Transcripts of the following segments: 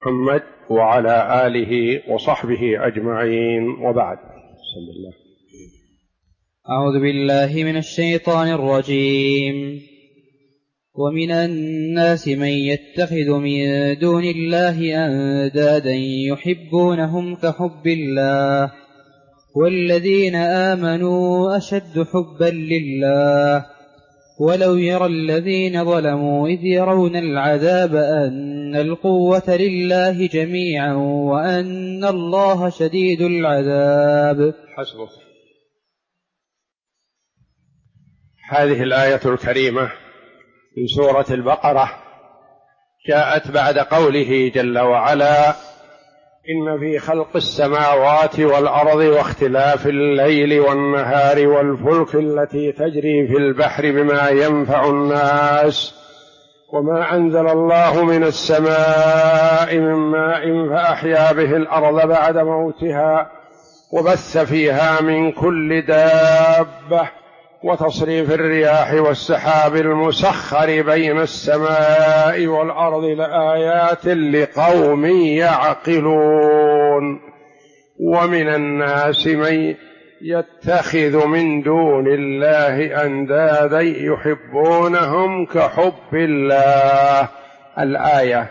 محمد وعلى آله وصحبه أجمعين، وبعد. بسم الله. أعوذ بالله من الشيطان الرجيم. ومن الناس من يتخذ من دون الله أندادا يحبونهم كحب الله والذين آمنوا أشد حبا لله ولو يرى الذين ظلموا إذ يرون العذاب أن القوة لله جميعا وأن الله شديد العذاب. حسبك. هذه الآية الكريمة من سورة البقرة جاءت بعد قوله جل وعلا: إن في خلق السماوات والأرض واختلاف الليل والنهار والفلك التي تجري في البحر بما ينفع الناس وما أنزل الله من السماء من ماء فأحيا به الأرض بعد موتها وبث فيها من كل دابة وتصريف الرياح والسحاب المسخر بين السماء والأرض لآيات لقوم يعقلون. ومن الناس من يتخذ من دون الله أندادا يحبونهم كحب الله. الآية.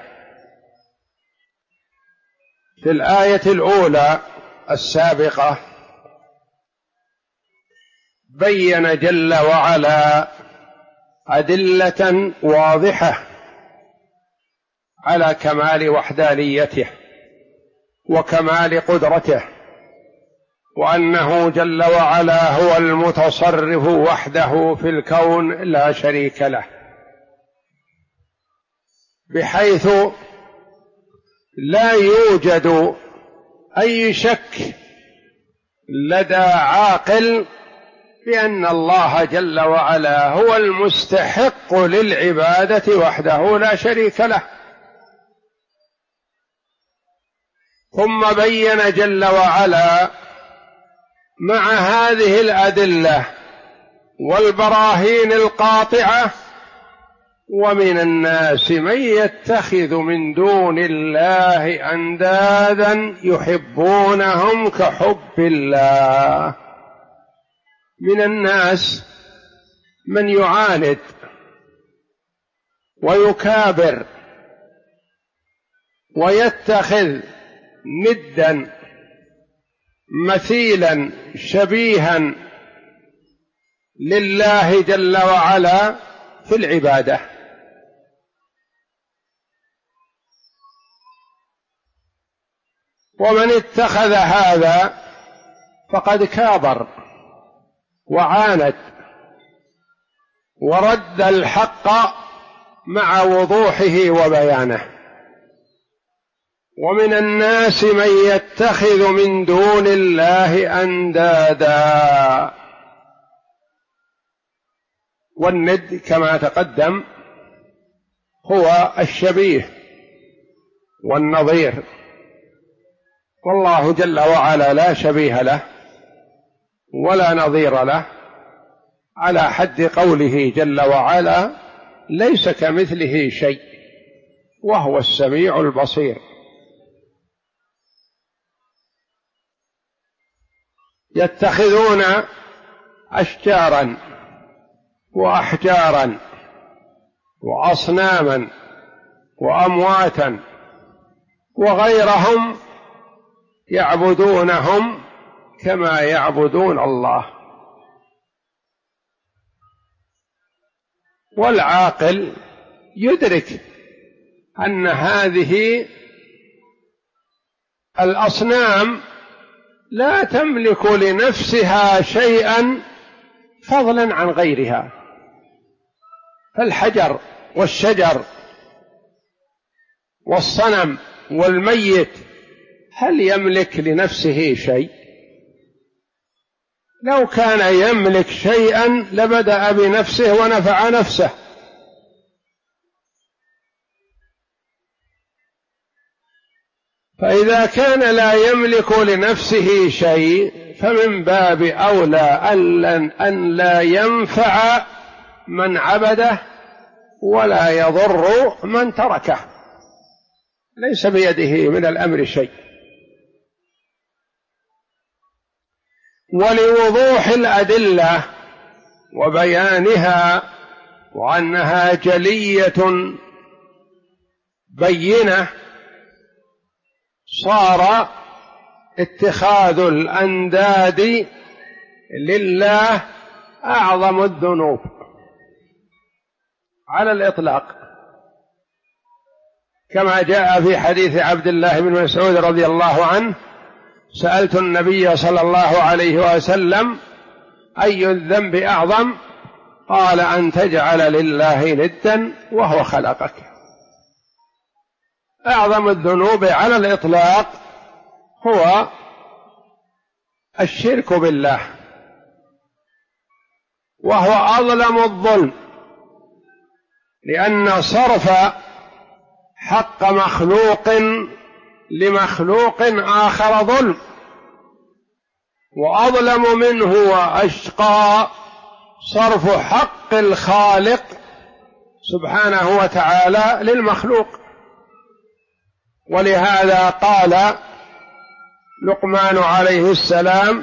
في الآية الأولى السابقة بين جل وعلا أدلة واضحة على كمال وحدانيته وكمال قدرته، وأنه جل وعلا هو المتصرف وحده في الكون لا شريك له، بحيث لا يوجد أي شك لدى عاقل بأن الله جل وعلا هو المستحق للعبادة وحده لا شريك له. ثم بين جل وعلا مع هذه الأدلة والبراهين القاطعة: ومن الناس من يتخذ من دون الله أندادا يحبونهم كحب الله. من الناس من يعاند ويكابر ويتخذ ندا مثيلا شبيها لله جل وعلا في العبادة، ومن اتخذ هذا فقد كابر وعاند ورد الحق مع وضوحه وبيانه. ومن الناس من يتخذ من دون الله أندادا، والند كما تقدم هو الشبيه والنظير، والله جل وعلا لا شبيه له ولا نظير له، على حد قوله جل وعلا: ليس كمثله شيء وهو السميع البصير. يتخذون أشجارا وأحجارا وأصناما وأمواتا وغيرهم يعبدونهم كما يعبدون الله. والعاقل يدرك أن هذه الأصنام لا تملك لنفسها شيئا فضلا عن غيرها، فالحجر والشجر والصنم والميت هل يملك لنفسه شيء؟ لو كان يملك شيئا لبدأ بنفسه ونفع نفسه. فإذا كان لا يملك لنفسه شيء فمن باب أولى أن لا ينفع من عبده ولا يضر من تركه. ليس بيده من الأمر شيء. ولوضوح الأدلة وبيانها وأنها جلية بينة صار اتخاذ الأنداد لله أعظم الذنوب على الإطلاق، كما جاء في حديث عبد الله بن مسعود رضي الله عنه: سألت النبي صلى الله عليه وسلم: أي الذنب أعظم؟ قال: أن تجعل لله ندا وهو خلقك. أعظم الذنوب على الإطلاق هو الشرك بالله، وهو أظلم الظلم، لأن صرف حق مخلوق لمخلوق آخر ظلم، وأظلم منه وأشقى صرف حق الخالق سبحانه وتعالى للمخلوق. ولهذا قال لقمان عليه السلام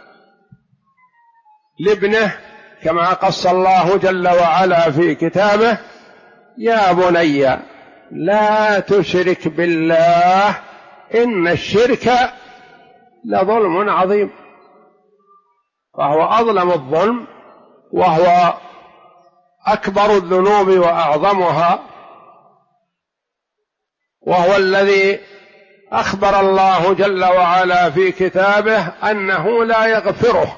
لابنه كما قص الله جل وعلا في كتابه: يا بني لا تشرك بالله إن الشرك لظلم عظيم. فهو أظلم الظلم، وهو أكبر الذنوب وأعظمها، وهو الذي أخبر الله جل وعلا في كتابه أنه لا يغفره.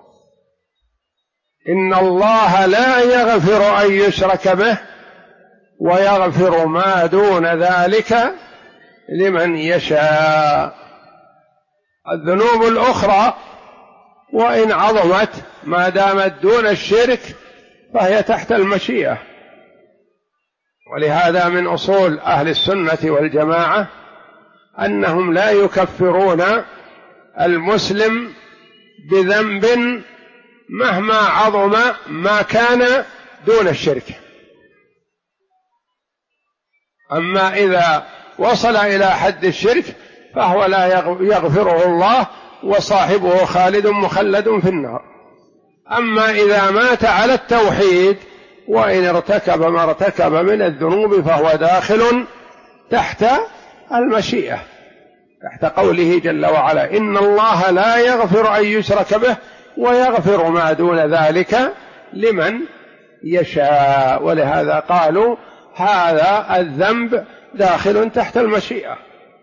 إن الله لا يغفر أن يشرك به ويغفر ما دون ذلك لمن يشاء. الذنوب الأخرى وإن عظمت ما دامت دون الشرك فهي تحت المشيئة. ولهذا من أصول أهل السنة والجماعة أنهم لا يكفرون المسلم بذنب مهما عظم ما كان دون الشرك. أما إذا وصل إلى حد الشرك فهو لا يغفره الله، وصاحبه خالد مخلد في النار. أما إذا مات على التوحيد وإن ارتكب ما ارتكب من الذنوب فهو داخل تحت المشيئة، تحت قوله جل وعلا: إن الله لا يغفر أن يشرك به ويغفر ما دون ذلك لمن يشاء. ولهذا قالوا هذا الذنب داخل تحت المشيئة.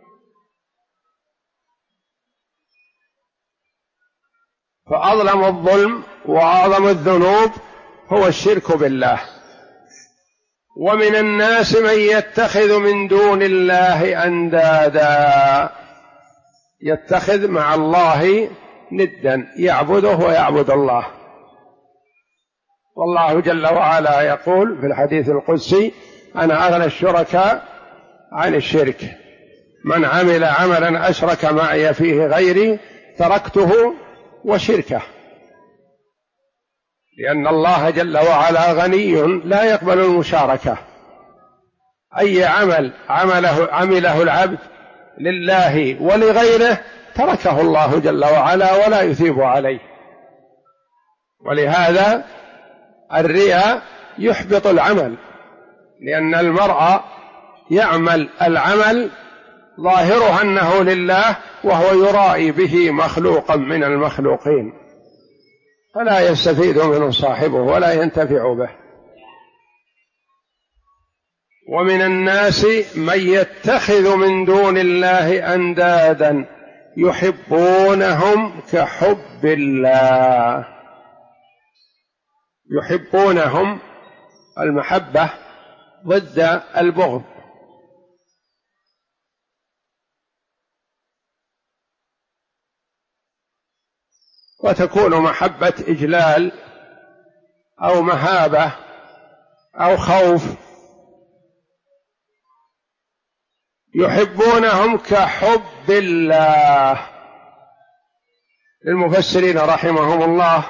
فأظلم الظلم وأعظم الذنوب هو الشرك بالله. ومن الناس من يتخذ من دون الله أندادا، يتخذ مع الله ندا يعبده ويعبد الله. والله جل وعلا يقول في الحديث القدسي: أنا أغنى الشركاء عن الشرك، من عمل عملا أشرك معي فيه غيري تركته وشركه. لأن الله جل وعلا غني لا يقبل المشاركة. أي عمل عمله العبد لله ولغيره تركه الله جل وعلا ولا يثيب عليه. ولهذا الرياء يحبط العمل، لأن المرء يعمل العمل ظاهره أنه لله وهو يرائي به مخلوقا من المخلوقين، فلا يستفيد منه صاحبه ولا ينتفع به. ومن الناس من يتخذ من دون الله أندادا يحبونهم كحب الله. يحبونهم المحبة ضد البغض. وتكون محبة إجلال أو مهابة أو خوف. يحبونهم كحب الله. للمفسرين رحمهم الله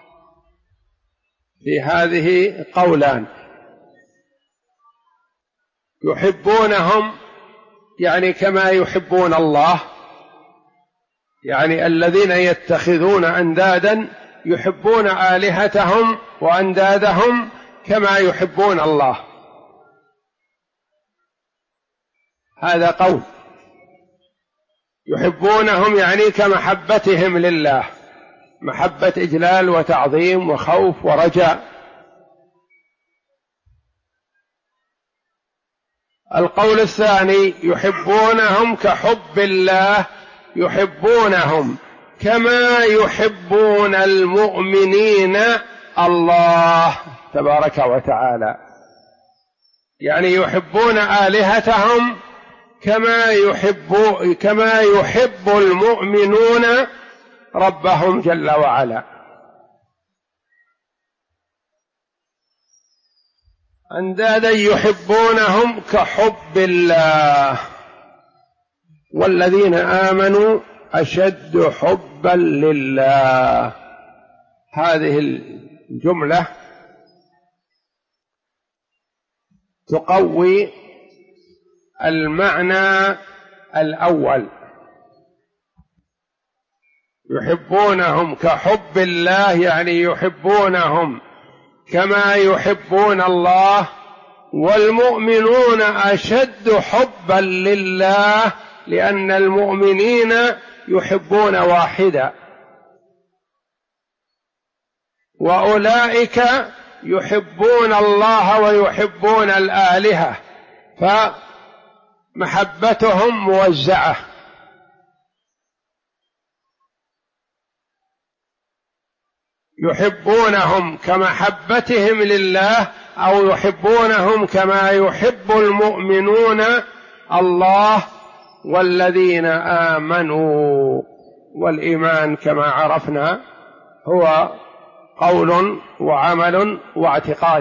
في هذه قولان: يحبونهم يعني كما يحبون الله، يعني الذين يتخذون أندادا يحبون آلهتهم وأندادهم كما يحبون الله، هذا قول. يحبونهم يعني كمحبتهم لله، محبة إجلال وتعظيم وخوف ورجاء. القول الثاني يحبونهم كحب الله، يحبونهم كما يحبون المؤمنين الله تبارك وتعالى، يعني يحبون آلهتهم كما يحب المؤمنون ربهم جل وعلا. أندادا يحبونهم كحب الله، والذين آمنوا أشد حبا لله. هذه الجملة تقوي المعنى الأول، يحبونهم كحب الله يعني يحبونهم كما يحبون الله، والمؤمنون أشد حبا لله لأن المؤمنين يحبون واحدا، وأولئك يحبون الله ويحبون الآلهة، فمحبتهم موزعة. يحبونهم كمحبتهم لله أو يحبونهم كما يحب المؤمنون الله والذين آمنوا. والإيمان كما عرفنا هو قول وعمل واعتقاد،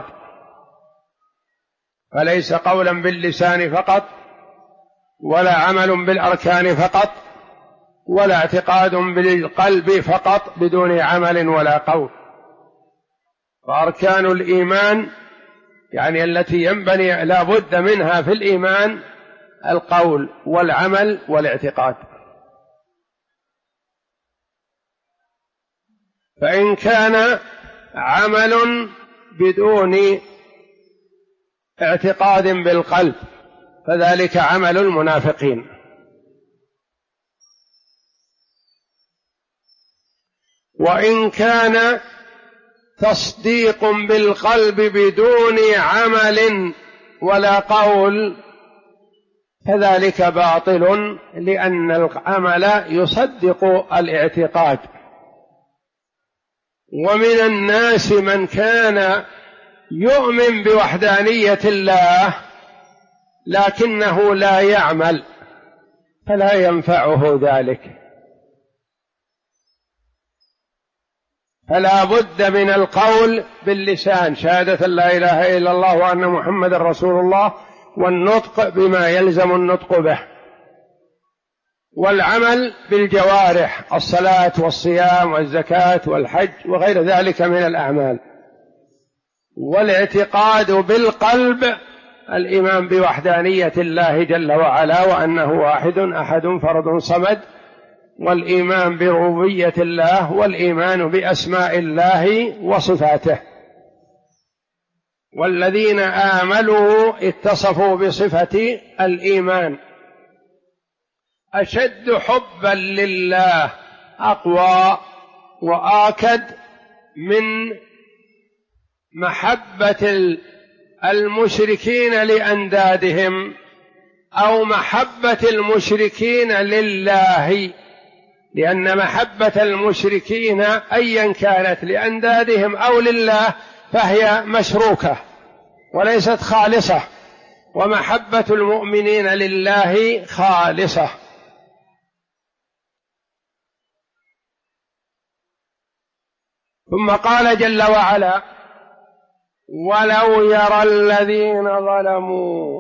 فليس قولا باللسان فقط، ولا عمل بالأركان فقط، ولا اعتقاد بالقلب فقط بدون عمل ولا قول. فأركان الإيمان يعني التي ينبني لا بد منها في الإيمان القول والعمل والاعتقاد. فإن كان عمل بدون اعتقاد بالقلب فذلك عمل المنافقين، وإن كان تصديق بالقلب بدون عمل ولا قول فذلك باطل، لأن العمل يصدق الاعتقاد. ومن الناس من كان يؤمن بوحدانية الله لكنه لا يعمل فلا ينفعه ذلك، فلا بد من القول باللسان شهادة لا إله إلا الله وأن محمد رسول الله، والنطق بما يلزم النطق به، والعمل بالجوارح الصلاة والصيام والزكاة والحج وغير ذلك من الأعمال، والاعتقاد بالقلب الإيمان بوحدانية الله جل وعلا وأنه واحد أحد فرد صمد، والإيمان بربوبية الله، والإيمان بأسماء الله وصفاته. والذين آمنوا اتصفوا بصفة الإيمان، أشد حبا لله، أقوى وآكد من محبة المشركين لأندادهم أو محبة المشركين لله، لأن محبة المشركين أيا كانت لأندادهم أو لله فهي مشروكة وليست خالصة، ومحبة المؤمنين لله خالصة. ثم قال جل وعلا: ولو يرى الذين ظلموا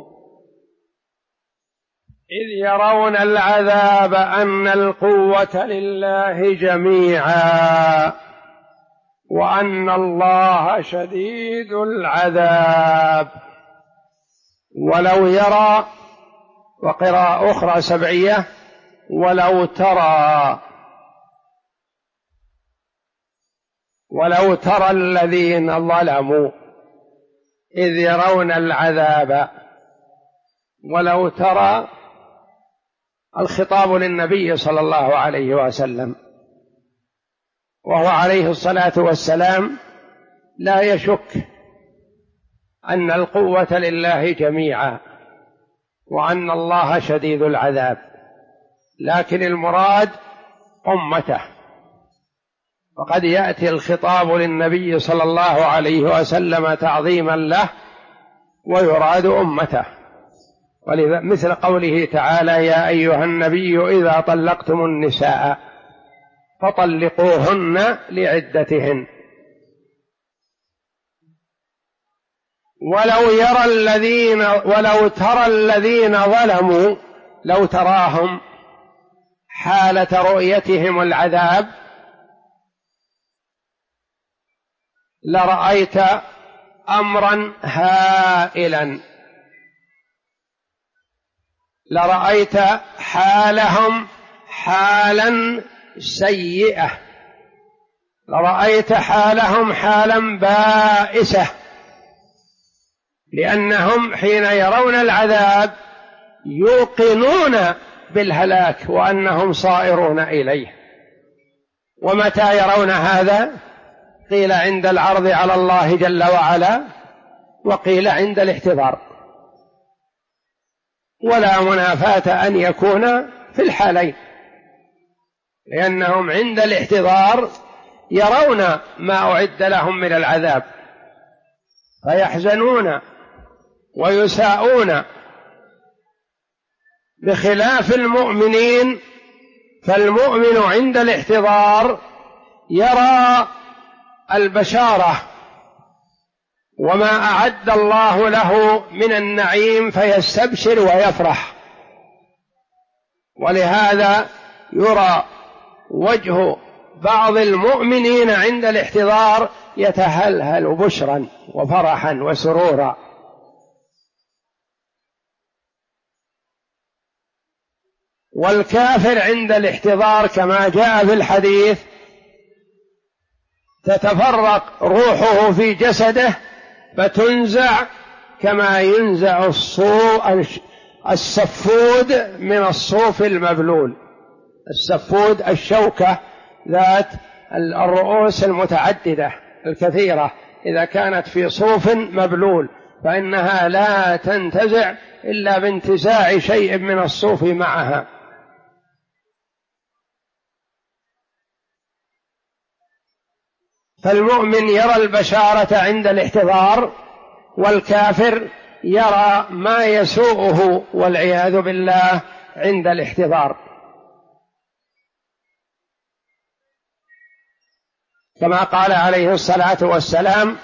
إذ يرون العذاب أن القوة لله جميعا وأن الله شديد العذاب. ولو يرى وقراءة أخرى سبعية ولو ترى الذين ظلموا إذ يرون العذاب. ولو ترى الخطاب للنبي صلى الله عليه وسلم، وهو عليه الصلاة والسلام لا يشك أن القوة لله جميعا وأن الله شديد العذاب، لكن المراد أمته. وقد يأتي الخطاب للنبي صلى الله عليه وسلم تعظيما له ويراد أمته، مثل قوله تعالى: يا أيها النبي إذا طلقتم النساء فطلقوهن لعدتهن. ولو ترى الذين ظلموا، لو تراهم حالة رؤيتهم العذاب لرأيت أمرا هائلا، لرأيت حالهم حالا سيئة، لرأيت حالهم حالا بائسة، لأنهم حين يرون العذاب يوقنون بالهلاك وأنهم صائرون إليه. ومتى يرون هذا؟ قيل عند العرض على الله جل وعلا، وقيل عند الاحتضار، ولا منافاة أن يكون في الحالين، لأنهم عند الاحتضار يرون ما أعد لهم من العذاب فيحزنون ويساءون، بخلاف المؤمنين، فالمؤمن عند الاحتضار يرى البشارة وما أعد الله له من النعيم فيستبشر ويفرح. ولهذا يرى وجه بعض المؤمنين عند الاحتضار يتهلهل بشرا وفرحا وسرورا. والكافر عند الاحتضار كما جاء في الحديث تتفرق روحه في جسده فتنزع كما ينزع السفود من الصوف المبلول. السفود الشوكة ذات الرؤوس المتعددة الكثيرة، إذا كانت في صوف مبلول فإنها لا تنتزع إلا بانتزاع شيء من الصوف معها. فالمؤمن يرى البشارة عند الاحتضار، والكافر يرى ما يسوءه والعياذ بالله عند الاحتضار. كما قال عليه الصلاة والسلام: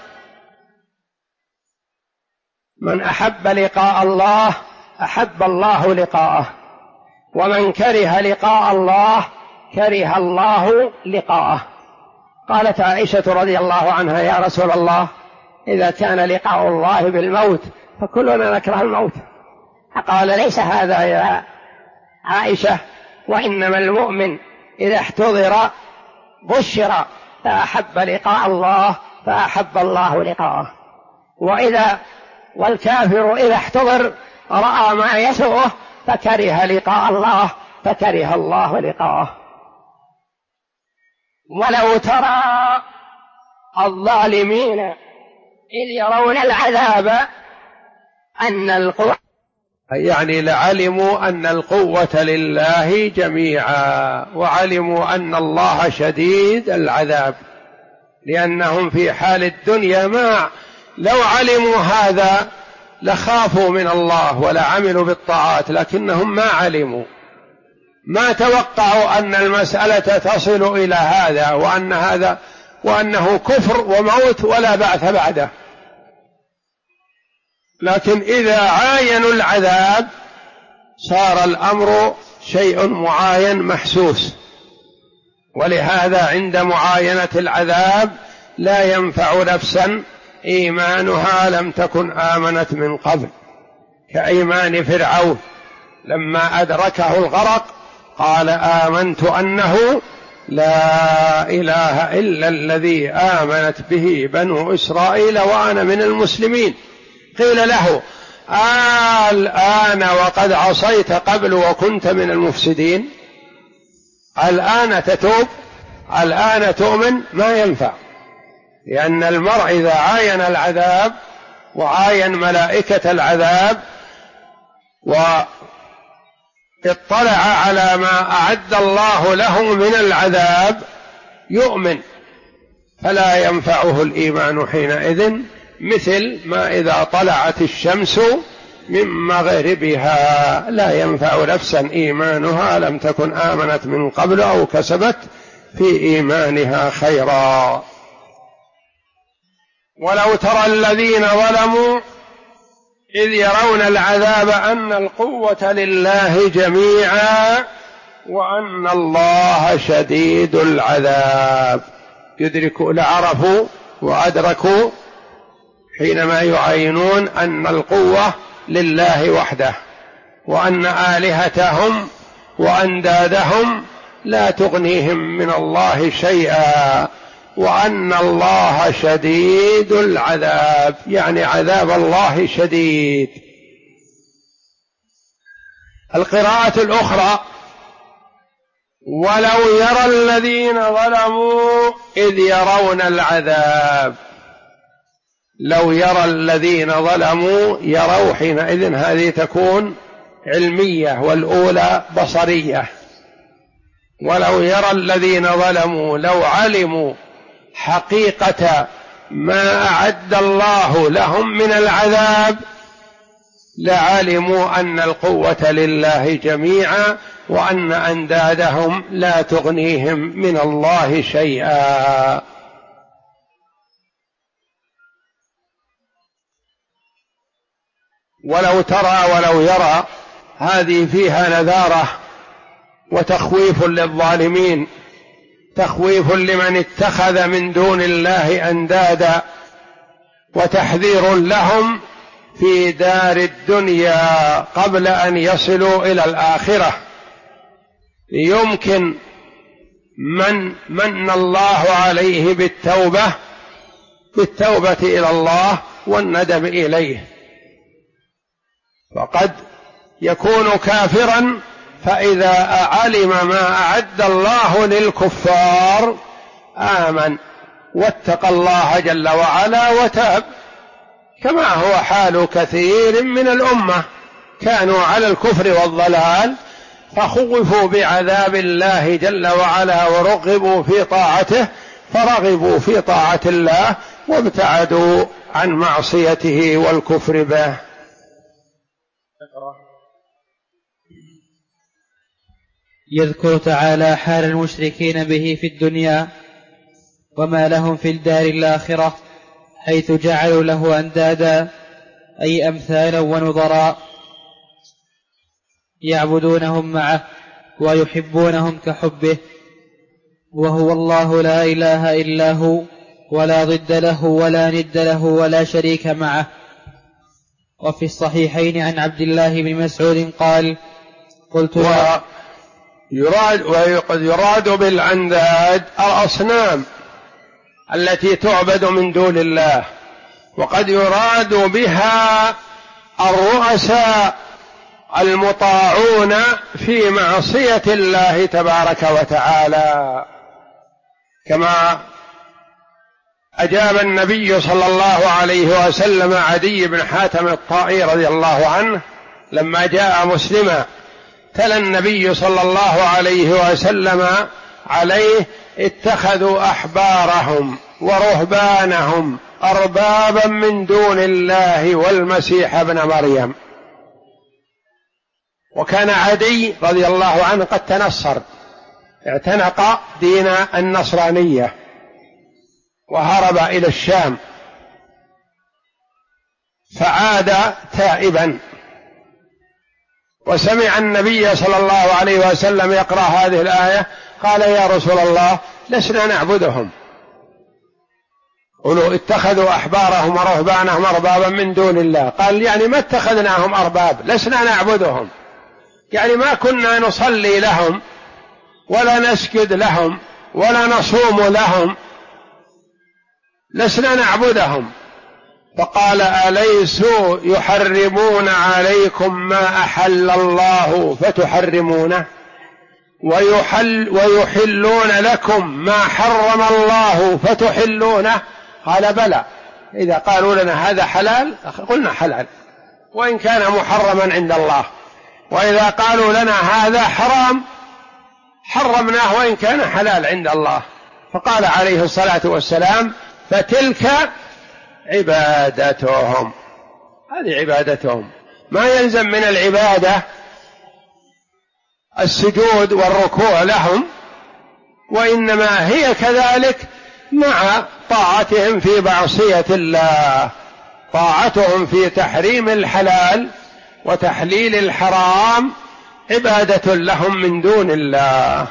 من أحب لقاء الله أحب الله لقاءه، ومن كره لقاء الله كره الله لقاءه. قالت عائشة رضي الله عنها: يا رسول الله، إذا كان لقاء الله بالموت فكلنا نكره الموت. قال: ليس هذا يا عائشة، وإنما المؤمن إذا احتضر بشر فأحب لقاء الله فأحب الله لقاءه، والكافر إذا احتضر رأى ما يسوءه فكره لقاء الله فكره الله لقاءه. ولو ترى الظالمين إذ يرون العذاب أن القوة، يعني لعلموا أن القوة لله جميعا، وعلموا أن الله شديد العذاب، لأنهم في حال الدنيا لو علموا هذا لخافوا من الله ولعملوا بالطاعات، لكنهم ما علموا، ما توقعوا أن المسألة تصل إلى هذا، وأنه كفر وموت ولا بعث بعده. لكن إذا عاينوا العذاب صار الأمر شيء معاين محسوس. ولهذا عند معاينة العذاب لا ينفع نفسا إيمانها لم تكن آمنت من قبل، كإيمان فرعون لما أدركه الغرق قال آمنت أنه لا إله إلا الذي آمنت به بنو إسرائيل وأنا من المسلمين. قيل له الآن وقد عصيت قبل وكنت من المفسدين؟ الآن تتوب؟ الآن تؤمن؟ ما ينفع، لأن المرء إذا عاين العذاب وعاين ملائكة العذاب واطلع على ما أعد الله له من العذاب يؤمن، فلا ينفعه الإيمان حينئذ، مثل ما إذا طلعت الشمس من مغربها لا ينفع نفسا إيمانها لم تكن آمنت من قبل أو كسبت في إيمانها خيرا. ولو ترى الذين ظلموا إذ يرون العذاب أن القوة لله جميعا وأن الله شديد العذاب. يدركوا لعرفوا وأدركوا حينما يعينون أن القوة لله وحده، وأن آلهتهم وأندادهم لا تغنيهم من الله شيئا، وأن الله شديد العذاب، يعني عذاب الله شديد. القراءة الأخرى ولو يرى الذين ظلموا إذ يرون العذاب. لو يرى الذين ظلموا، يروا حينئذ هذه تكون علمية والأولى بصرية. ولو يرى الذين ظلموا لو علموا حقيقة ما أعد الله لهم من العذاب لعلموا أن القوة لله جميعا وأن أندادهم لا تغنيهم من الله شيئا. ولو ترى ولو يرى هذه فيها نذارة وتخويف للظالمين، تخويف لمن اتخذ من دون الله أندادا، وتحذير لهم في دار الدنيا قبل أن يصلوا إلى الآخرة. يمكن من من الله عليه بالتوبة إلى الله والندم إليه، فقد يكون كافرا، فإذا علم ما أعد الله للكفار آمن واتقى الله جل وعلا وتاب، كما هو حال كثير من الأمة كانوا على الكفر والضلال فخوفوا بعذاب الله جل وعلا ورغبوا في طاعته فرغبوا في طاعة الله وابتعدوا عن معصيته والكفر به. يذكر تعالى حال المشركين به في الدنيا وما لهم في الدار الآخرة، حيث جعلوا له أندادا أي أمثالا ونظراء يعبدونهم معه ويحبونهم كحبه، وهو الله لا إله إلا هو ولا ضد له ولا ند له ولا شريك معه. وفي الصحيحين عن عبد الله بن مسعود قال قلت وقد يراد بالأنداد الأصنام التي تعبد من دون الله، وقد يراد بها الرؤساء المطاعون في معصية الله تبارك وتعالى، كما أجاب النبي صلى الله عليه وسلم عدي بن حاتم الطائي رضي الله عنه لما جاء مسلما تلا النبي صلى الله عليه وسلم عليه اتخذوا أحبارهم ورهبانهم أربابا من دون الله والمسيح ابن مريم. وكان عدي رضي الله عنه قد تنصر، اعتنق دين النصرانية وهرب إلى الشام، فعاد تائبا، وسمع النبي صلى الله عليه وسلم يقرأ هذه الآية قال يا رسول الله لسنا نعبدهم. قالوا اتخذوا أحبارهم ورهبانهم أربابا من دون الله، قال يعني ما اتخذناهم أرباب، لسنا نعبدهم. يعني ما كنا نصلي لهم ولا نسجد لهم ولا نصوم لهم، لسنا نعبدهم. فقال أليسوا يحرمون عليكم ما أحل الله فتحرمونه ويحلون لكم ما حرم الله فتحلونه؟ قال بلى، إذا قالوا لنا هذا حلال قلنا حلال وإن كان محرما عند الله، وإذا قالوا لنا هذا حرام حرمناه وإن كان حلال عند الله. فقال عليه الصلاة والسلام فتلك عبادتهم، هذه عبادتهم. ما يلزم من العبادة السجود والركوع لهم، وإنما هي كذلك مع طاعتهم في معصية الله، طاعتهم في تحريم الحلال وتحليل الحرام عبادة لهم من دون الله.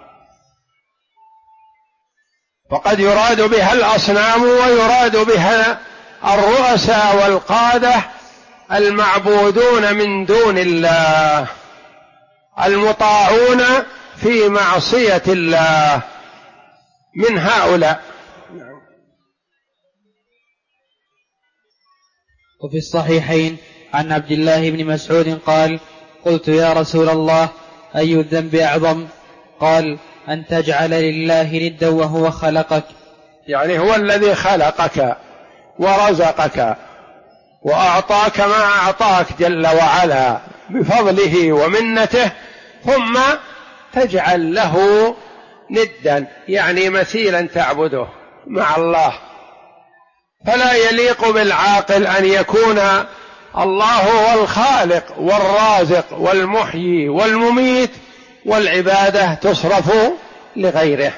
فقد يراد بها الأصنام ويراد بها الرؤساء والقادة المعبودون من دون الله المطاعون في معصية الله من هؤلاء. وفي الصحيحين عن عبد الله بن مسعود قال قلت يا رسول الله أي الذنب أعظم؟ قال أن تجعل لله ندا وهو خلقك، يعني هو الذي خلقك ورزقك وأعطاك ما أعطاك جل وعلا بفضله ومنته، ثم تجعل له ندا يعني مثيلا تعبده مع الله. فلا يليق بالعاقل أن يكون الله هو الخالق والرازق والمحيي والمميت والعبادة تصرف لغيره.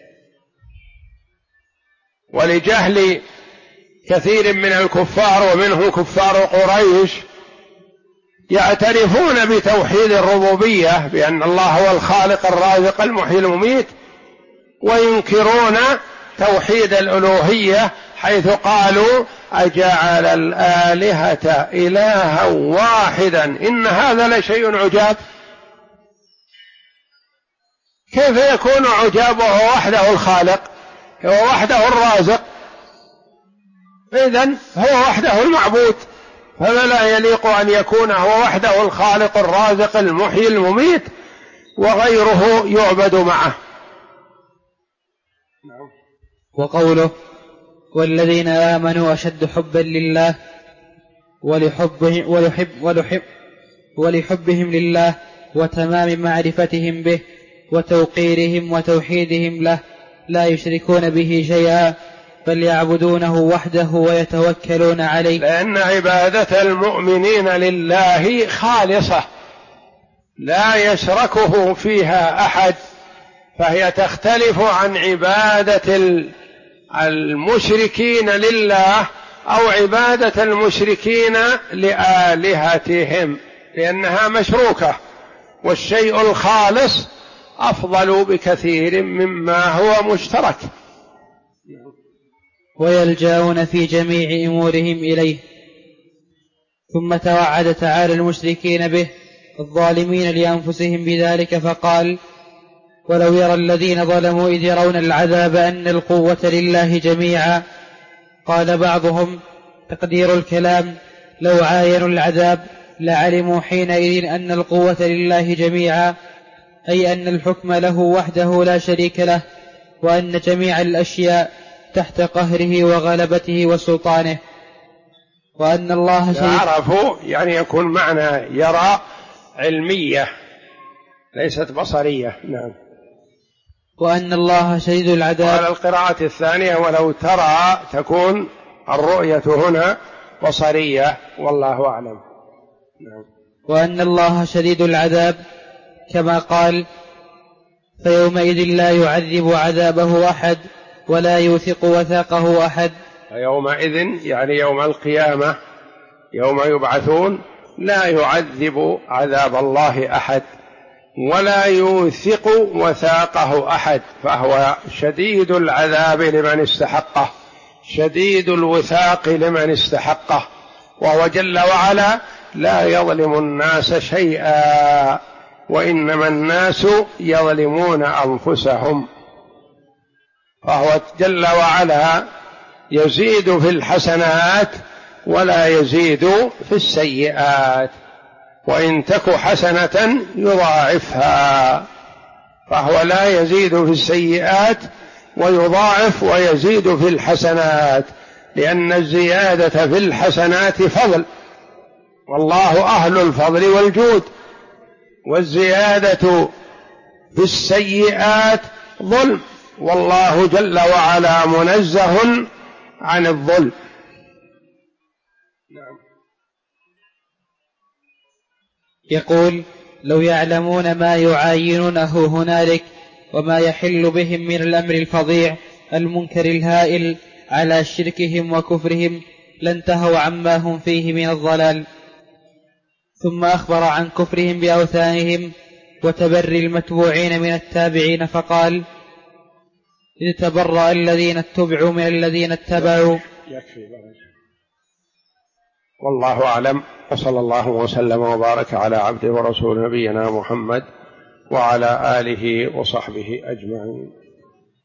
ولجهل كثير من الكفار ومنهم كفار قريش يعترفون بتوحيد الربوبية بأن الله هو الخالق الرازق المحيي المميت، وينكرون توحيد الألوهية حيث قالوا أجعل الآلهة إلها واحدا إن هذا لشيء عجاب. كيف يكون عجاب وهو وحده الخالق هو وحده الرازق؟ إذن هو وحده المعبود، فلا يليق أن يكون هو وحده الخالق الرازق المحيي المميت وغيره يعبد معه. وقوله والذين آمنوا أشد حبا لله ولحبهم لله وتمام معرفتهم به وتوقيرهم وتوحيدهم له لا يشركون به شيئا بل يعبدونه وحده ويتوكلون عليه. لأن عبادة المؤمنين لله خالصة لا يشركه فيها أحد، فهي تختلف عن عبادة المشركين لله أو عبادة المشركين لآلهتهم، لأنها مشروكة، والشيء الخالص أفضل بكثير مما هو مشترك. ويلجأون في جميع أمورهم إليه. ثم توعد تعالى المشركين به الظالمين لأنفسهم بذلك فقال ولو يرى الذين ظلموا إذ يرون العذاب أن القوة لله جميعا. قال بعضهم تقدير الكلام لو عاينوا العذاب لعلموا حينئذ أن القوة لله جميعا، أي أن الحكم له وحده لا شريك له، وأن جميع الأشياء تحت قهره وغلبته وسلطانه، وأن الله يعرفوا يعني يكون معنى يرى علمية ليست بصرية. نعم. وأن الله شديد العذاب. وعلى القراءة الثانية ولو ترى تكون الرؤية هنا بصرية والله أعلم. نعم. وأن الله شديد العذاب كما قال فيومئذ لا يعذب عذابه أحد ولا يوثق وثاقه أحد. يومئذ يعني يوم القيامة يوم يبعثون لا يعذب عذاب الله أحد ولا يوثق وثاقه أحد، فهو شديد العذاب لمن استحقه شديد الوثاق لمن استحقه، وهو جل وعلا لا يظلم الناس شيئا، وإنما الناس يظلمون أنفسهم. فهو جل وعلا يزيد في الحسنات ولا يزيد في السيئات، وإن تك حسنة يضاعفها، فهو لا يزيد في السيئات ويضاعف ويزيد في الحسنات، لأن الزيادة في الحسنات فضل، والله أهل الفضل والجود، والزيادة في السيئات ظلم، والله جل وعلا منزه عن الظلم. يقول: لو يعلمون ما يعاينونه هنالك وما يحل بهم من الأمر الفظيع المنكر الهائل على شركهم وكفرهم لانتهوا عما هم فيه من الضلال. ثم أخبر عن كفرهم بأوثانهم وتبري المتبوعين من التابعين فقال: إذ تبرأ الذين اتبعوا من الذين اتبعوا. والله أعلم، وصلى الله وسلم وبارك على عبده ورسول نبينا محمد وعلى آله وصحبه أجمعين.